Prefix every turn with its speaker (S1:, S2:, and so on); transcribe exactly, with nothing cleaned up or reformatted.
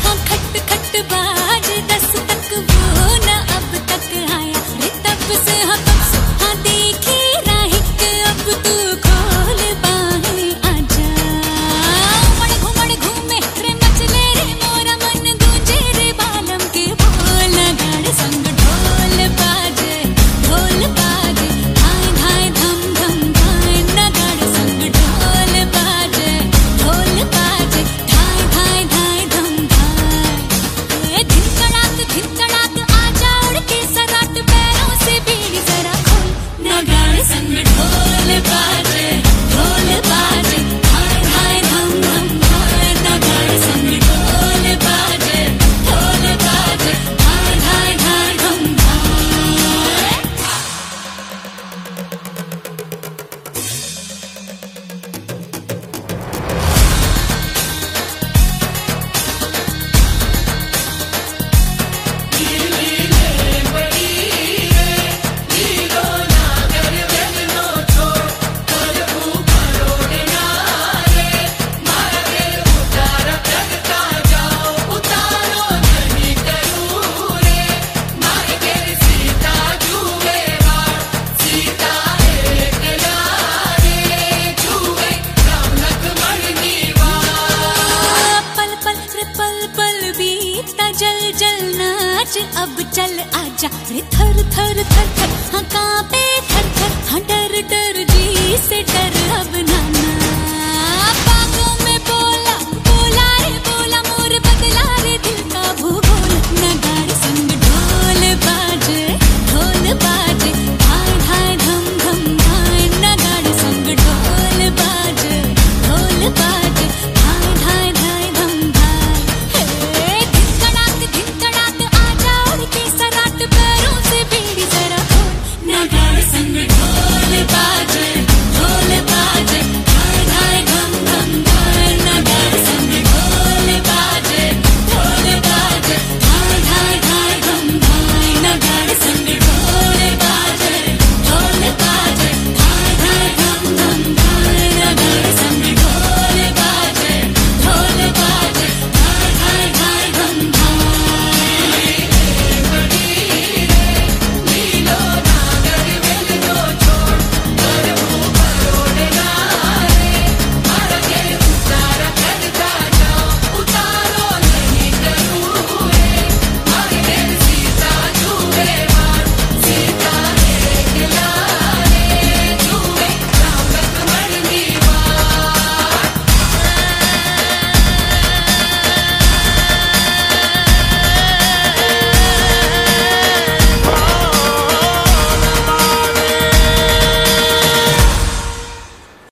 S1: हाँ खट खट बाज दस तक वो न अब तक आया रे तब से हाँ तब से हाँ देखी राही के अब तू खोल बाहें आजा उमड़ घुमड़ घूमे रे मचले रे मोरा मन गूंजे रे बालम के बोल गाड़ संग ढोल बाजे ढोल बाजे धाय धाय धम धम धाय नगाड़ संग ढोल बाजे ढोल बाजे धाय धाय धाय धम धाय धिन तड़ाक धिन तड़ाक आजा उड़ के सराट पैरों से बीड़ी जरा खोल नगाड़ संग ढोल बाजे ढोल बाजे धाय धाय धम धम धाय नगाड़ संग ढोल बाजे ढोल बाजे धाय धाय धाय धम धाय पल पल रे पल पल बीता जल जल नाच अब चल आजा रे थर थर